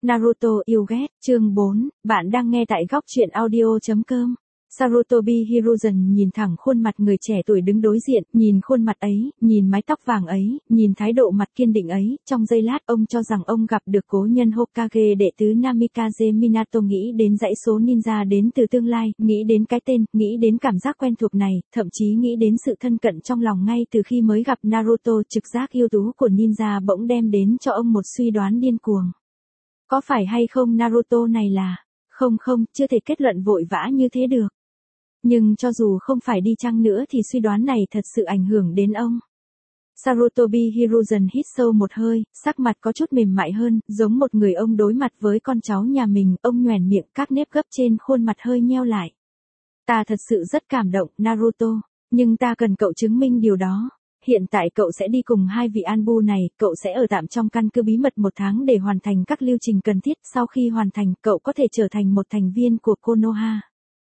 Naruto yêu ghét, chương 4, bạn đang nghe tại góc truyện audio.com. Sarutobi Hiruzen nhìn thẳng khuôn mặt người trẻ tuổi đứng đối diện, nhìn khuôn mặt ấy, nhìn mái tóc vàng ấy, nhìn thái độ mặt kiên định ấy, trong giây lát ông cho rằng ông gặp được cố nhân Hokage đệ tứ Namikaze Minato, nghĩ đến dãy số ninja đến từ tương lai, nghĩ đến cái tên, nghĩ đến cảm giác quen thuộc này, thậm chí nghĩ đến sự thân cận trong lòng ngay từ khi mới gặp Naruto. Trực giác yêu tú của ninja bỗng đem đến cho ông một suy đoán điên cuồng. Có phải hay không Naruto này là... Không, chưa thể kết luận vội vã như thế được. Nhưng cho dù không phải đi chăng nữa thì suy đoán này thật sự ảnh hưởng đến ông. Sarutobi Hiruzen hít sâu một hơi, sắc mặt có chút mềm mại hơn, giống một người ông đối mặt với con cháu nhà mình, ông nhoẻn miệng, các nếp gấp trên khuôn mặt hơi nheo lại. Ta thật sự rất cảm động, Naruto, nhưng ta cần cậu chứng minh điều đó. Hiện tại cậu sẽ đi cùng hai vị Anbu này, cậu sẽ ở tạm trong căn cứ bí mật 1 tháng để hoàn thành các lưu trình cần thiết, sau khi hoàn thành, cậu có thể trở thành một thành viên của Konoha.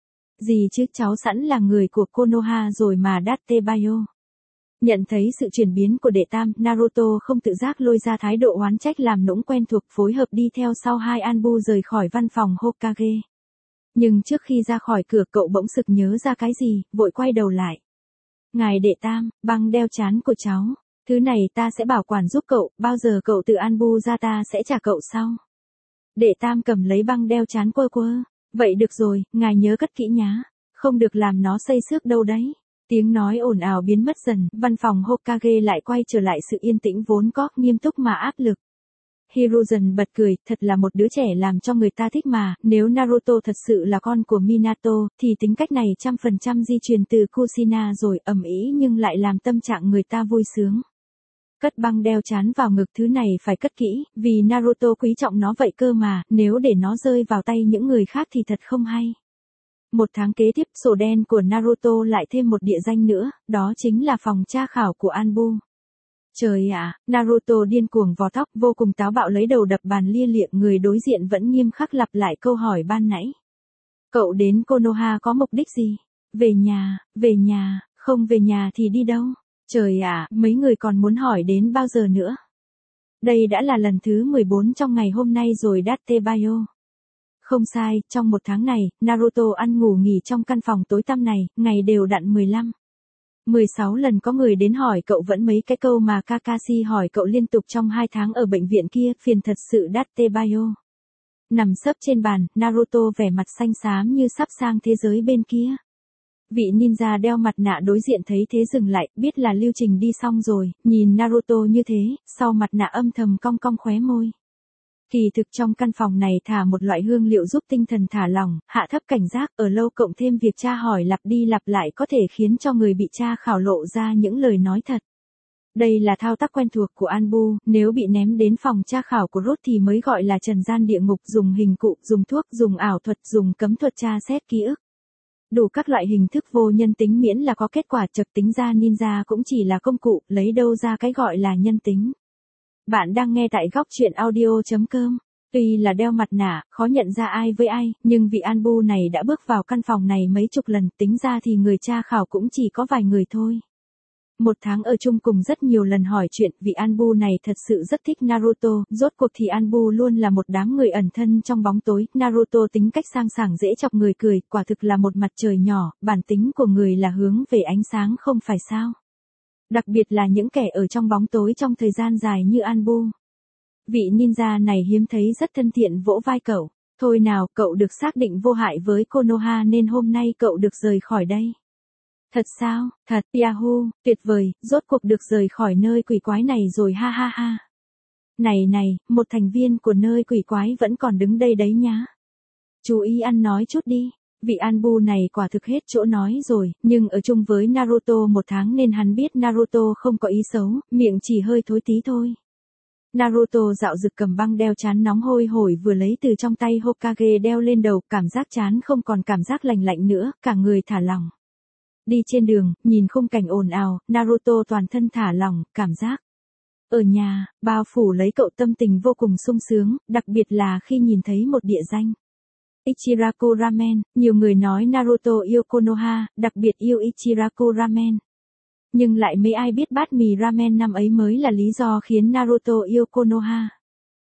Gì chứ, cháu sẵn là người của Konoha rồi mà Dattebayo. Nhận thấy sự chuyển biến của đệ tam, Naruto không tự giác lôi ra thái độ oán trách làm nũng quen thuộc, phối hợp đi theo sau hai Anbu rời khỏi văn phòng Hokage. Nhưng trước khi ra khỏi cửa cậu bỗng sực nhớ ra cái gì, vội quay đầu lại. Ngài đệ tam, băng đeo trán của cháu, thứ này ta sẽ bảo quản giúp cậu, bao giờ cậu tự Anbu ra ta sẽ trả cậu sau. Đệ tam cầm lấy băng đeo trán quơ. Vậy được rồi, ngài nhớ cất kỹ nhá, không được làm nó xây xước đâu đấy. Tiếng nói ồn ào biến mất dần, văn phòng Hokage lại quay trở lại sự yên tĩnh vốn có, nghiêm túc mà áp lực. Hiruzen bật cười, thật là một đứa trẻ làm cho người ta thích mà, nếu Naruto thật sự là con của Minato, thì tính cách này 100% di truyền từ Kushina rồi, ầm ĩ nhưng lại làm tâm trạng người ta vui sướng. Cất băng đeo trán vào ngực, thứ này phải cất kỹ, vì Naruto quý trọng nó vậy cơ mà, nếu để nó rơi vào tay những người khác thì thật không hay. 1 tháng kế tiếp, sổ đen của Naruto lại thêm một địa danh nữa, đó chính là phòng tra khảo của Anbu. Trời ạ, Naruto điên cuồng vò tóc, vô cùng táo bạo lấy đầu đập bàn lia lịa, người đối diện vẫn nghiêm khắc lặp lại câu hỏi ban nãy. Cậu đến Konoha có mục đích gì? Về nhà, không về nhà thì đi đâu? Trời ạ, mấy người còn muốn hỏi đến bao giờ nữa? Đây đã là lần thứ 14 trong ngày hôm nay rồi Dattebayo. Không sai, trong 1 tháng này, Naruto ăn ngủ nghỉ trong căn phòng tối tăm này, ngày đều đặn 16 lần có người đến hỏi cậu vẫn mấy cái câu mà Kakashi hỏi cậu liên tục trong 2 tháng ở bệnh viện kia, phiền thật sự Dattebayo. Nằm sấp trên bàn, Naruto vẻ mặt xanh xám như sắp sang thế giới bên kia. Vị ninja đeo mặt nạ đối diện thấy thế dừng lại, biết là lưu trình đi xong rồi, nhìn Naruto như thế, sau mặt nạ âm thầm cong khóe môi. Kỳ thực trong căn phòng này thả một loại hương liệu giúp tinh thần thả lỏng, hạ thấp cảnh giác, ở lâu cộng thêm việc tra hỏi lặp đi lặp lại có thể khiến cho người bị tra khảo lộ ra những lời nói thật. Đây là thao tác quen thuộc của Anbu, nếu bị ném đến phòng tra khảo của Root thì mới gọi là trần gian địa ngục, dùng hình cụ, dùng thuốc, dùng ảo thuật, dùng cấm thuật tra xét ký ức. Đủ các loại hình thức vô nhân tính miễn là có kết quả, chật tính ra ninja cũng chỉ là công cụ, lấy đâu ra cái gọi là nhân tính. Bạn đang nghe tại góc truyện audio.com. Tuy là đeo mặt nạ, khó nhận ra ai với ai, nhưng vị Anbu này đã bước vào căn phòng này mấy chục lần, tính ra thì người tra khảo cũng chỉ có vài người thôi. 1 tháng ở chung cùng rất nhiều lần hỏi chuyện, vị Anbu này thật sự rất thích Naruto, rốt cuộc thì Anbu luôn là một đám người ẩn thân trong bóng tối, Naruto tính cách sang sảng dễ chọc người cười, quả thực là một mặt trời nhỏ, bản tính của người là hướng về ánh sáng không phải sao. Đặc biệt là những kẻ ở trong bóng tối trong thời gian dài như Anbu. Vị ninja này hiếm thấy rất thân thiện vỗ vai cậu, thôi nào, cậu được xác định vô hại với Konoha nên hôm nay cậu được rời khỏi đây. Thật sao, thật, Yahoo, tuyệt vời, rốt cuộc được rời khỏi nơi quỷ quái này rồi ha ha ha. Này, một thành viên của nơi quỷ quái vẫn còn đứng đây đấy nhá. Chú ý ăn nói chút đi. Vị Anbu này quả thực hết chỗ nói rồi, nhưng ở chung với Naruto 1 tháng nên hắn biết Naruto không có ý xấu, miệng chỉ hơi thối tí thôi. Naruto dạo dực cầm băng đeo trán nóng hôi hổi vừa lấy từ trong tay Hokage đeo lên đầu, cảm giác trán không còn cảm giác lạnh lạnh nữa, cả người thả lỏng. Đi trên đường, nhìn khung cảnh ồn ào, Naruto toàn thân thả lỏng, cảm giác. Ở nhà, bao phủ lấy cậu tâm tình vô cùng sung sướng, đặc biệt là khi nhìn thấy một địa danh. Ichiraku Ramen, nhiều người nói Naruto yêu Konoha, đặc biệt yêu Ichiraku Ramen. Nhưng lại mấy ai biết bát mì ramen năm ấy mới là lý do khiến Naruto yêu Konoha.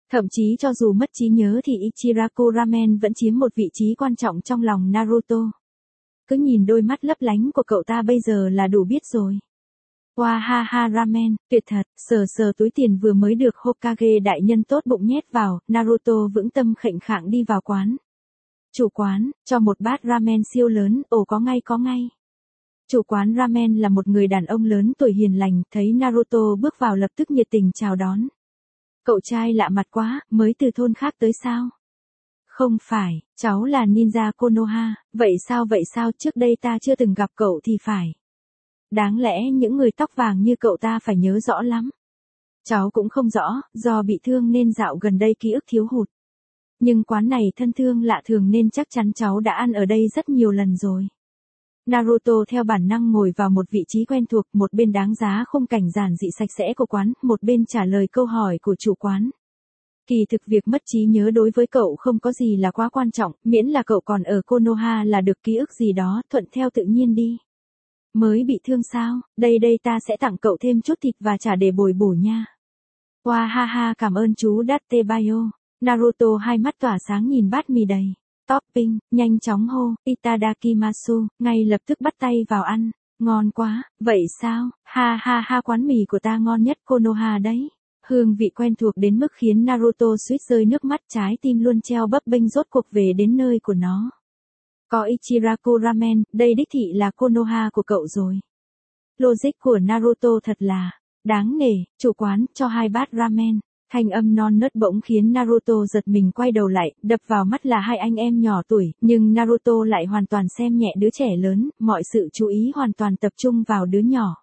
Thậm chí cho dù mất trí nhớ thì Ichiraku Ramen vẫn chiếm một vị trí quan trọng trong lòng Naruto. Cứ nhìn đôi mắt lấp lánh của cậu ta bây giờ là đủ biết rồi. Wow ha ha ramen, tuyệt thật, sờ sờ túi tiền vừa mới được Hokage đại nhân tốt bụng nhét vào, Naruto vững tâm khệnh khạng đi vào quán. Chủ quán, cho một bát ramen siêu lớn, ồ có ngay. Chủ quán ramen là một người đàn ông lớn tuổi hiền lành, thấy Naruto bước vào lập tức nhiệt tình chào đón. Cậu trai lạ mặt quá, mới từ thôn khác tới sao? Không phải, cháu là ninja Konoha, vậy sao trước đây ta chưa từng gặp cậu thì phải. Đáng lẽ những người tóc vàng như cậu ta phải nhớ rõ lắm. Cháu cũng không rõ, do bị thương nên dạo gần đây ký ức thiếu hụt. Nhưng quán này thân thương lạ thường nên chắc chắn cháu đã ăn ở đây rất nhiều lần rồi. Naruto theo bản năng ngồi vào một vị trí quen thuộc, một bên đáng giá khung cảnh giản dị sạch sẽ của quán, một bên trả lời câu hỏi của chủ quán. Kỳ thực việc mất trí nhớ đối với cậu không có gì là quá quan trọng, miễn là cậu còn ở Konoha là được ký ức gì đó, thuận theo tự nhiên đi. Mới bị thương sao, đây ta sẽ tặng cậu thêm chút thịt và chả để bồi bổ nha. Wow ha ha cảm ơn chú Dattebayo. Naruto hai mắt tỏa sáng nhìn bát mì đầy topping, nhanh chóng hô, Itadakimasu, ngay lập tức bắt tay vào ăn. Ngon quá, vậy sao, ha ha ha quán mì của ta ngon nhất Konoha đấy. Hương vị quen thuộc đến mức khiến Naruto suýt rơi nước mắt, trái tim luôn treo bấp bênh rốt cuộc về đến nơi của nó. Có Ichiraku Ramen, đây đích thị là Konoha của cậu rồi. Logic của Naruto thật là đáng nể, chủ quán cho 2 bát ramen. Thanh âm non nớt bỗng khiến Naruto giật mình quay đầu lại, đập vào mắt là 2 anh em nhỏ tuổi, nhưng Naruto lại hoàn toàn xem nhẹ đứa trẻ lớn, mọi sự chú ý hoàn toàn tập trung vào đứa nhỏ.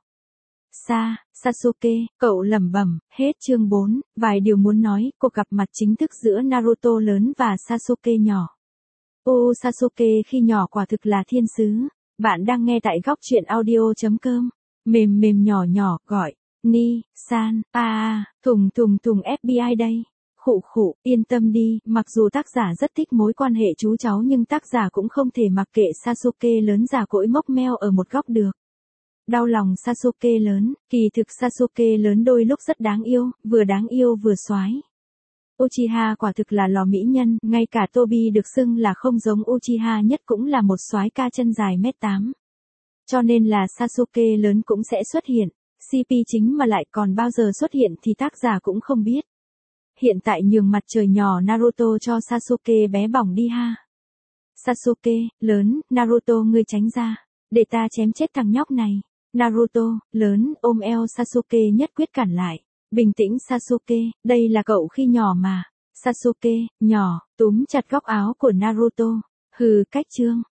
Sasuke, cậu lẩm bẩm, hết chương 4, vài điều muốn nói, cuộc gặp mặt chính thức giữa Naruto lớn và Sasuke nhỏ. Sasuke khi nhỏ quả thực là thiên sứ. Bạn đang nghe tại góc truyện audio.com. Mềm nhỏ, gọi. Ni-san, thùng FBI đây. Khụ, yên tâm đi, mặc dù tác giả rất thích mối quan hệ chú cháu nhưng tác giả cũng không thể mặc kệ Sasuke lớn già cỗi mốc meo ở một góc được. Đau lòng Sasuke lớn, kỳ thực Sasuke lớn đôi lúc rất đáng yêu vừa xoái. Uchiha quả thực là lò mỹ nhân, ngay cả Tobi được xưng là không giống Uchiha nhất cũng là một soái ca chân dài 1m8. Cho nên là Sasuke lớn cũng sẽ xuất hiện, CP chính mà lại còn bao giờ xuất hiện thì tác giả cũng không biết. Hiện tại nhường mặt trời nhỏ Naruto cho Sasuke bé bỏng đi ha. Sasuke, lớn, Naruto ngươi tránh ra, để ta chém chết thằng nhóc này. Naruto, lớn, ôm eo Sasuke nhất quyết cản lại. Bình tĩnh Sasuke, đây là cậu khi nhỏ mà. Sasuke, nhỏ, túm chặt góc áo của Naruto. Hừ, cách chương.